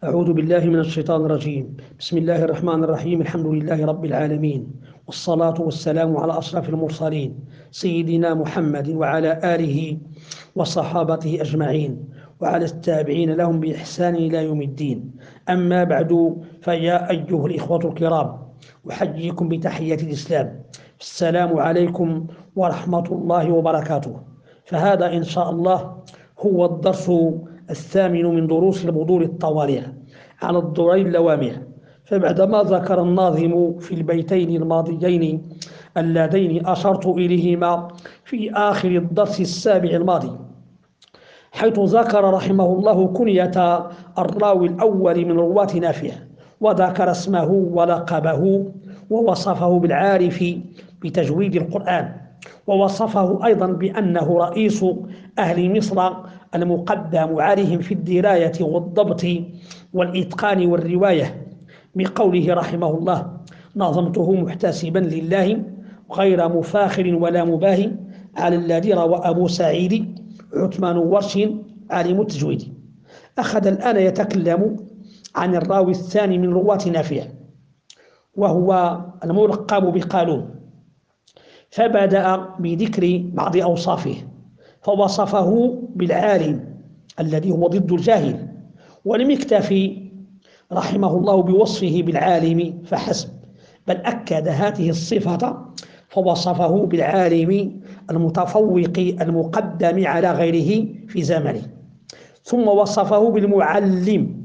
أعوذ بالله من الشيطان الرجيم. بسم الله الرحمن الرحيم. الحمد لله رب العالمين، والصلاة والسلام على أشرف المرسلين سيدنا محمد وعلى آله وصحابته أجمعين وعلى التابعين لهم بإحسان إلى يوم الدين. أما بعد، فيا أيها الإخوة الكرام، أحييكم بتحية الإسلام. السلام عليكم ورحمة الله وبركاته. فهذا إن شاء الله هو الدرس الثامن من دروس البذور الطوالع على الدرين اللوامع. فبعدما ذكر الناظم في البيتين الماضيين اللذين أشرت إليهما في آخر الدرس السابع الماضي، حيث ذكر رحمه الله كنية الراوي الأول من رواة نافع، وذكر اسمه ولقبه، ووصفه بالعارف بتجويد القرآن، ووصفه أيضا بأنه رئيس أهل مصر المقدم عليهم في الدراية والضبط والإتقان والرواية، بقوله رحمه الله: نظمته محتسبا لله غير مفاخر ولا مباهي، على الذي روى أبو سعيد عثمان ورش عالم التجويد. أخذ الآن يتكلم عن الراوي الثاني من رواة نافع، وهو الملقب بقالون. فبدأ بذكر بعض أوصافه، فوصفه بالعالم الذي هو ضد الجاهل، ولم يكتفي رحمه الله بوصفه بالعالم فحسب، بل أكد هذه الصفة فوصفه بالعالم المتفوق المقدم على غيره في زمنه. ثم وصفه بالمعلم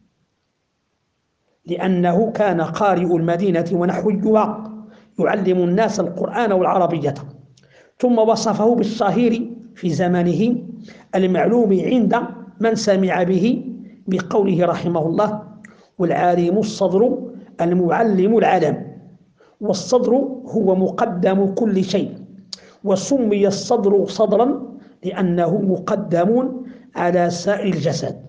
لأنه كان قارئ المدينة ونحويها يعلم الناس القرآن والعربية. ثم وصفه بالشهير في زمنه المعلوم عند من سمع به، بقوله رحمه الله: والعالم الصدر المعلم العلم. والصدر هو مقدم كل شيء، وسمي الصدر صدرا لأنه مقدم على سائر الجسد.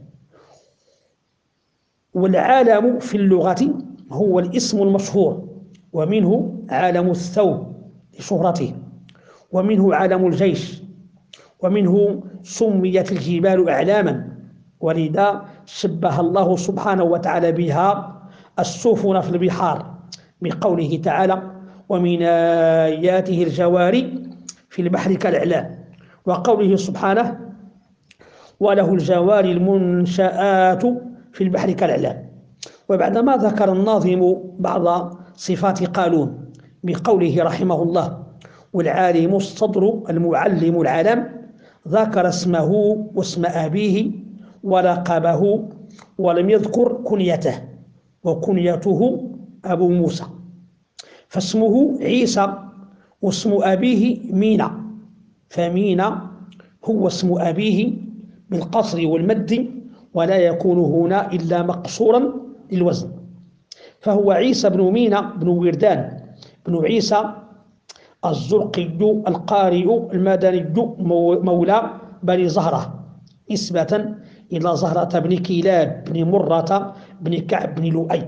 والعالم في اللغة هو الاسم المشهور، ومنه عالم الثوب لشهرته، ومنه عالم الجيش، ومنه سميت الجبال أعلاما، ولذا شبه الله سبحانه وتعالى بها السفن في البحار، بقوله تعالى: ومن آياته الجواري في البحر كالأعلام، وقوله سبحانه: وله الجواري المنشآت في البحر كالأعلام. وبعدما ذكر الناظم بعض صفات قالون بقوله رحمه الله: والعالم الصدر المعلم العلم، ذكر اسمه واسم أبيه ولقبه، ولم يذكر كنيته، وكنيته أبو موسى. فاسمه عيسى، واسم أبيه مينا، فمينا هو اسم أبيه بالقصر والمد، ولا يكون هنا إلا مقصورا للوزن. فهو عيسى بن مينا بن وردان بن عيسى الزرقي القارئ المدني مولى بني زهرة، نسبة إلى زهرة بن كلاب بن مرة بن كعب بن لؤي.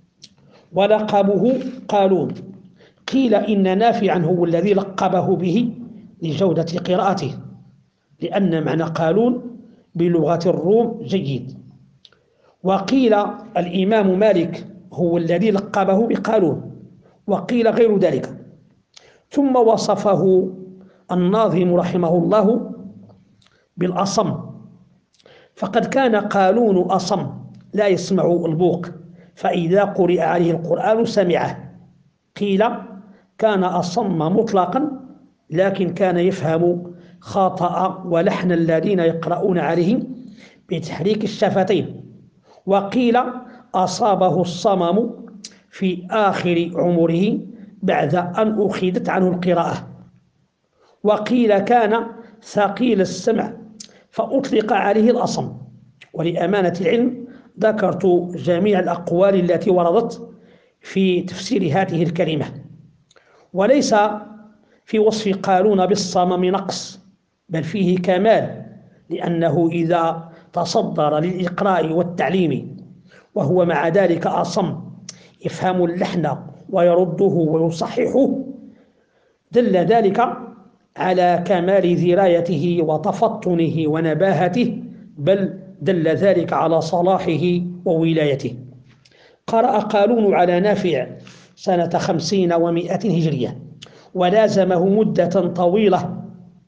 ولقبه قالون. قيل إن نافعا هو الذي لقبه به لجودة قراءته، لأن معنى قالون بلغة الروم جيد. وقيل الإمام مالك هو الذي لقبه بقالون، وقيل غير ذلك. ثم وصفه الناظم رحمه الله بالأصم، فقد كان قالون أصم لا يسمع البوق، فإذا قرئ عليه القرآن سمعه. قيل كان أصم مطلقا، لكن كان يفهم خطأ ولحن الذين يقرؤون عليه بتحريك الشفتين. وقيل أصابه الصمم في آخر عمره بعد أن أخذت عنه القراءة. وقيل كان ثقيل السمع فأطلق عليه الأصم. ولأمانة العلم ذكرت جميع الأقوال التي وردت في تفسير هذه الكلمة، وليس في وصف قالون بالصمم نقص، بل فيه كمال، لأنه إذا تصدر للإقراء والتعليم وهو مع ذلك أصم يفهم اللحن ويرده ويصححه، دل ذلك على كمال ذرايته وتفطنه ونباهته، بل دل ذلك على صلاحه وولايته. قرأ قالون على نافع سنة 50 و100 هجرية، ولازمه مدة طويلة،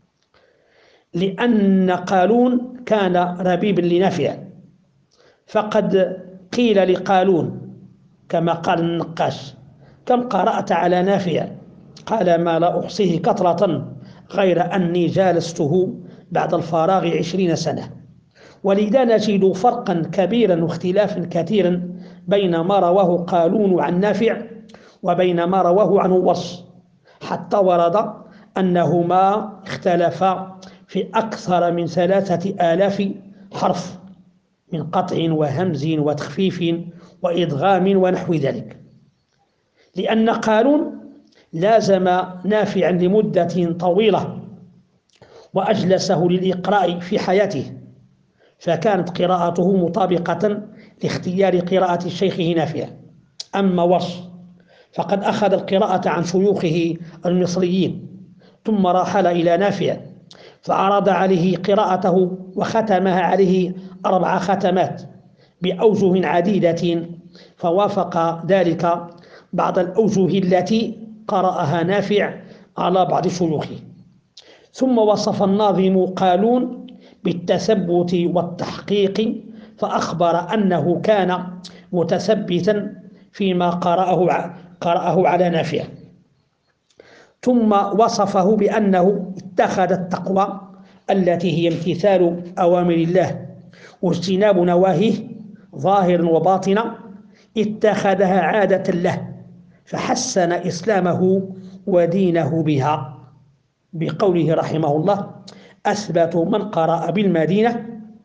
لأن قالون كان ربيبا لنافع. فقد قيل لقالون كما قال النقاش: كم قرأت على نافع؟ قال: ما لا أحصيه كثرة، غير أني جالسته بعد الفراغ 20 سنة. ولذا نجد فرقا كبيرا واختلافا كثيرا بين ما رواه قالون عن نافع وبين ما رواه عنه ورش، حتى ورد أنهما اختلفا في أكثر من 3000 حرف من قطع وهمز وتخفيف وإدغام ونحو ذلك. لأن قالون لازم نافعا لمدة طويلة وأجلسه للإقراء في حياته، فكانت قراءته مطابقة لاختيار قراءة شيخه نافع. أما ورش فقد أخذ القراءة عن شيوخه المصريين، ثم رحل إلى نافع فعرض عليه قراءته وختمها عليه 4 ختمات بأوجه عديدة، فوافق ذلك بعض الأوجه التي قرأها نافع على بعض شيوخه. ثم وصف الناظم قالون بالتثبت والتحقيق، فأخبر أنه كان متثبتا فيما قرأه على نافع. ثم وصفه بأنه اتخذ التقوى التي هي امتثال أوامر الله واجتناب نواهيه ظاهرا وباطنا، اتخذها عادة له، فحسن إسلامه ودينه بها، بقوله رحمه الله: أثبت من قرأ بالمدينة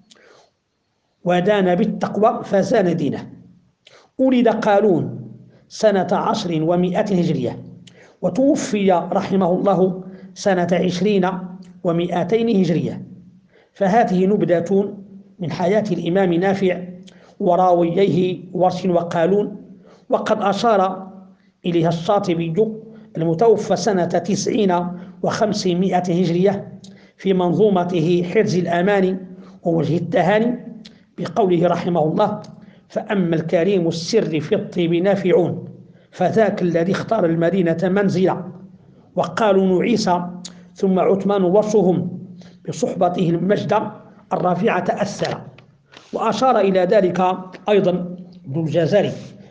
ودان بالتقوى فزان دينه. ولد قالون سنة 10 و100 هجرية، وتوفي رحمه الله سنة 20 و200 هجرية. فهذه نبذة من حياة الإمام نافع وراوييه ورش وقالون، وقد أشار إليها الشاطبي المتوفى سنة 90 و500 هجرية في منظومته حرز الأمان ووجه التهاني، بقوله رحمه الله: فأما الكريم السر في الطيب نافعون، فذاك الذي اختار المدينة منزلا. وقالوا عيسى ثم عثمان ورشهم بصحبته المجد الرافعة أثر. وأشار إلى ذلك أيضا ابن الجزري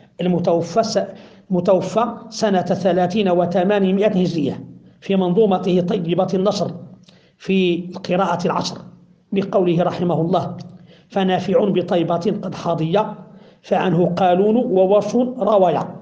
المتوفى سنة 30 و800 هجرية في منظومته طيبة النشر في القراءة العشر، بقوله رحمه الله: فنافع بطيبة قد حاضي، فعنه قالون وورش روايا.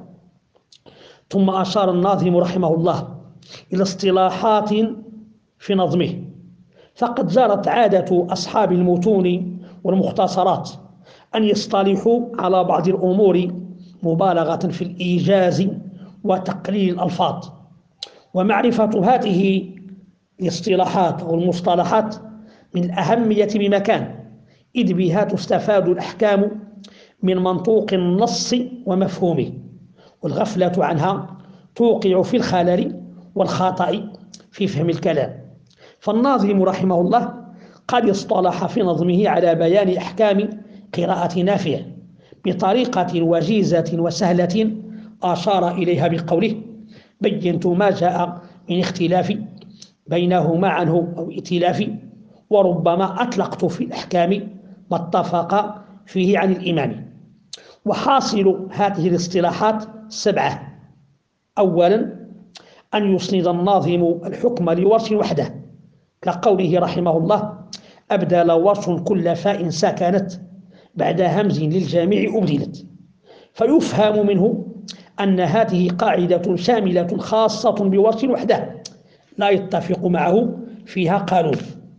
ثم أشار الناظم رحمه الله إلى اصطلاحات في نظمه، فقد جرت عادة أصحاب المتون والمختصرات أن يصطلحوا على بعض الأمور مبالغة في الإيجاز وتقليل الألفاظ. ومعرفة هذه الاصطلاحات أو المصطلحات من الأهمية بمكان، إذ بها تستفاد الأحكام من منطوق النص ومفهومه، والغفلة عنها توقع في الخلل والخطأ في فهم الكلام. فالناظم رحمه الله قد اصطلح في نظمه على بيان أحكام قراءة نافع بطريقة وجيزة وسهلة أشار إليها بقوله: بينت ما جاء من اختلاف بينهما عنه أو ائتلاف، وربما أطلقت في الأحكام ما اتفق فيه عن الإمام. وحاصل هذه الاصطلاحات 7: أولا، أن يسند الناظم الحكم لورش وحده، كقوله رحمه الله: أبدل ورش كل فاء سكنت بعد همز للجميع أبدلت. فيفهم منه أن هذه قاعدة شاملة خاصة بورش وحده لا يتفق معه فيها قانون،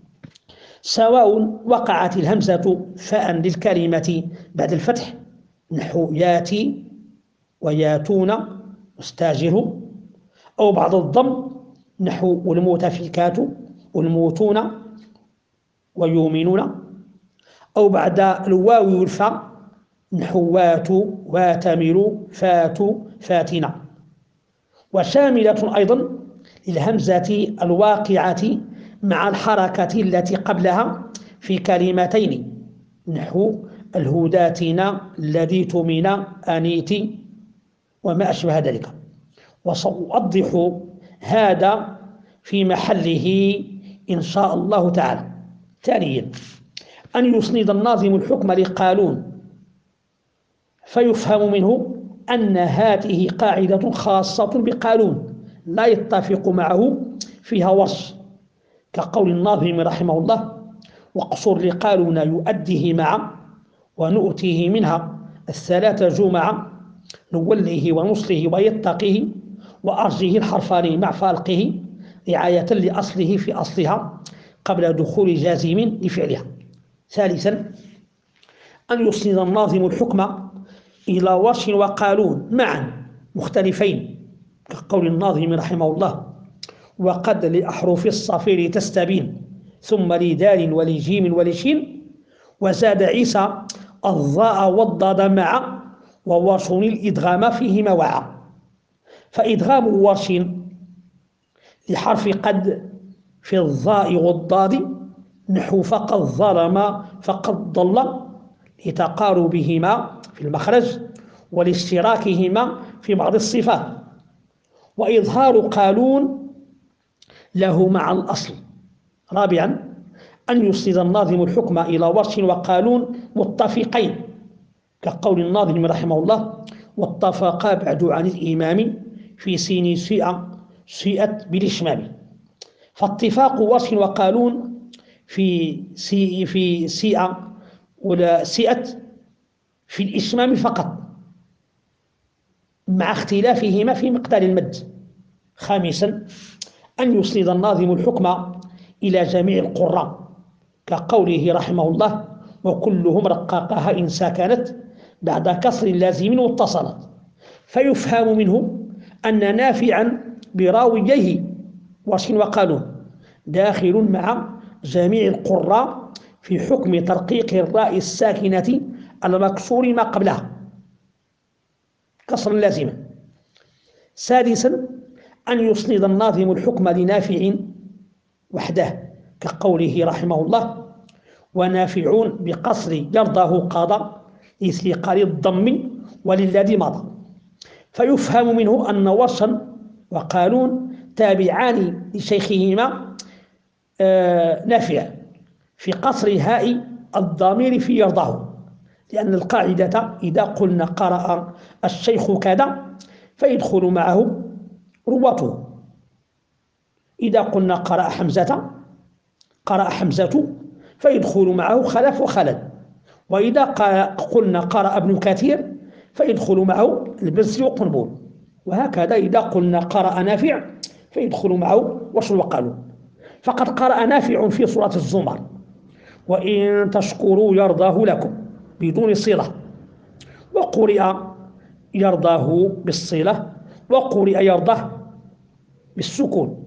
سواء وقعت الهمزة فاء للكلمة بعد الفتح نحو ياتي وياتون واستاجر، أو بعد الضم نحو المؤتفكات والموتون ويؤمنون، أو بعد الواو والفاء نحو واتوا واتمروا فاتوا فاتنا. وشاملة أيضا للهمزة الواقعة مع الحركة التي قبلها في كلمتين نحو الهداتنا لديتمنا أنيت وما أشبه ذلك. وسأوضح هذا في محله إن شاء الله تعالى. ثانيا، أن يسند الناظم الحكم لقالون فيفهم منه أن هذه قاعدة خاصة بقالون لا يتفق معه فيها ورش، كقول الناظم رحمه الله: واقصر لقالون يؤديه معا ونؤتيه منها الثلاث جمعا نوليه ونصله ويتقيه وأرجه الحرفان مع فالقه رعاية لأصله في أصلها قبل دخول جازم لفعلها. ثالثا، أن يسند الناظم الحكم إلى ورش وقالون معا مختلفين، كقول الناظم رحمه الله: وقد لأحرف الصفير تستبين ثم لدال ولجيم ولشين وزاد عيسى الضاء والضاد معا وورش الإدغام فيهما وعا. فإدغام ورش لحرف قد في الضاء والضاد نحو فقد ظلم فقد ضل لتقاربهما في المخرج ولاشتراكهما في بعض الصفات. وإظهار قالون له مع الأصل. رابعا، أن يسند الناظم الحكم إلى ورش وقالون متفقين، كقول الناظم رحمه الله: واتفقا بعد عن الإمام في سين سيئت بالإشمام. فاتفاق ورش وقالون في سيئة ولا سيئت في الإشمام فقط مع اختلافهما في مقدار المد. خامسا، أن يسند الناظم الحكم إلى جميع القراء، كقوله رحمه الله: وكلهم رقاقها إن سكنت بعد كسر لازم واتصلت. فيفهم منه أن نافعا براويه ورش وقالون داخل مع جميع القراء في حكم ترقيق الراء الساكنة المكسور ما قبلها كسر لازما. سادسا، أن يسند الناظم الحكم لنافع وحده، كقوله رحمه الله: ونافع بقصر يرضاه قضى لثقل الضم وللذي مضى. فيفهم منه أن ورشا وقالون تابعان لشيخهما نافع في قصر هاء الضمير في يرضاه، لأن القاعدة إذا قلنا قرأ الشيخ كذا فيدخل معه رواته. إذا قلنا قرأ حمزة فيدخل معه خلف وخلد. وإذا قلنا قرأ ابن كثير فيدخل معه البزي وقنبول. وهكذا إذا قلنا قرأ نافع فيدخل معه ورش وقالون. فقد قرأ نافع في سورة الزمر: وإن تشكروا يرضاه لكم بدون صلة، وقرئ يرضاه بالصلة، وقرئ يرضاه بالسكون،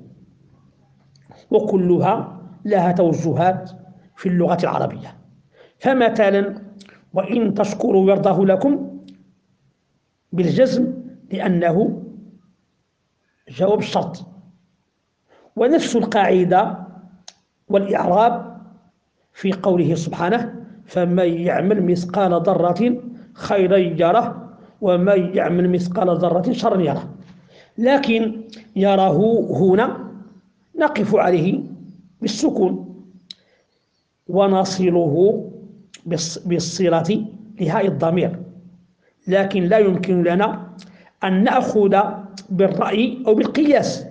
وكلها لها توجهات في اللغة العربية. فمثلا وإن تشكروا يرضاه لكم بالجزم لأنه جواب الشرط. ونفس القاعدة والإعراب في قوله سبحانه: فمن يعمل مثقال ذرة خيرا يره ومن يعمل مثقال ذرة شرا يره. لكن يره هنا نقف عليه بالسكون ونصله بالصلة لهاء الضمير، لكن لا يمكن لنا أن نأخذ بالرأي أو بالقياس،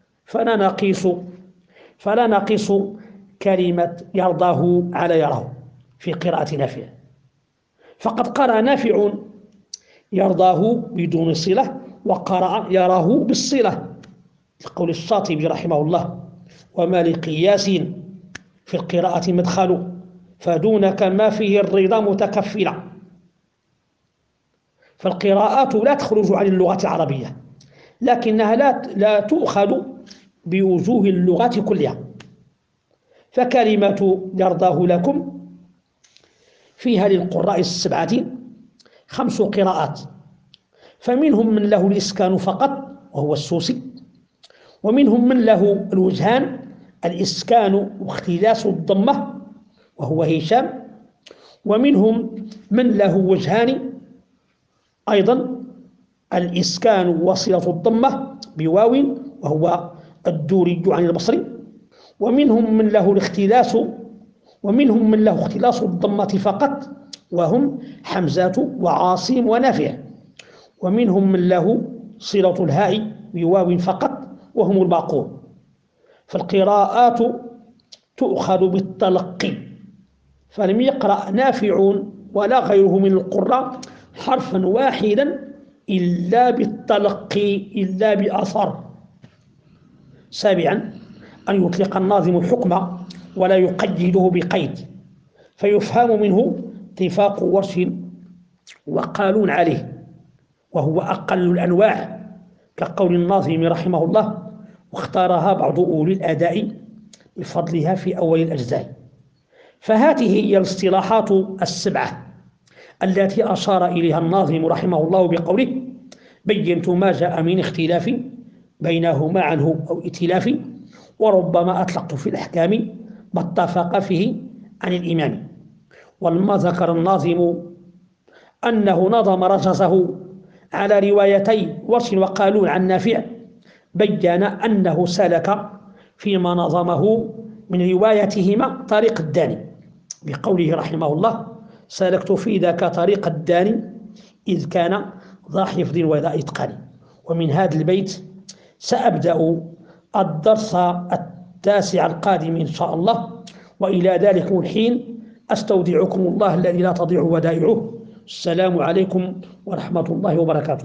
فلا نقيس كلمة يرضاه على يراه في قراءة نافع. فقد قرأ نافع يرضاه بدون صلة وقرأ يراه بالصلة، لقول الشاطبي رحمه الله: وما لقياس في القراءة مدخل فدونك ما فيه الرضا متكفلا. فالقراءات لا تخرج عن اللغة العربية، لكنها لا تؤخذ بوجوه اللغة كلها. فكلمة يرضاه لكم فيها للقراء السبعة 5 قراءات، فمنهم من له الإسكان فقط وهو السوسي، ومنهم من له الوجهان الإسكان واختلاس الضمة وهو هشام، ومنهم من له وجهان أيضا: الإسكان وصلة الضمة بواو وهو الدوري عن البصري، ومنهم من له اختلاس الضمة فقط وهم حمزة وعاصم ونافع، ومنهم من له صلة الهاء بواو فقط وهم الباقون. فالقراءات تؤخذ بالتلقي، فلم يقرأ نافع ولا غيره من القراء حرفا واحدا إلا بالتلقي، إلا بأثر. سابعا: أن يطلق الناظم الحكم ولا يقيده بقيد، فيفهم منه اتفاق ورش وقالون عليه، وهو أقل الأنواع، كقول الناظم رحمه الله: واختارها بعض أولي الأداء بفضلها في أول الأجزاء. فهذه هي الاصطلاحات السبعة التي أشار إليها الناظم رحمه الله بقوله: بينت ما جاء من اختلاف بينهما عنه أو ائتلاف، وربما أطلقت في الأحكام ما اتفق فيه عن الإمام. ولما ذكر الناظم أنه نظم رجزه على روايتي ورش وقالون عن نافع، بين أنه سلك فيما نظمه من روايتهما طريق الداني بقوله رحمه الله: سلكت في ذاك طريق الداني إذ كان ذا حفظ وذا إتقان. ومن هذا البيت سأبدأ الدرس التاسع القادم إن شاء الله، وإلى ذلك الحين أستودعكم الله الذي لا تضيع ودائعه. السلام عليكم ورحمة الله وبركاته.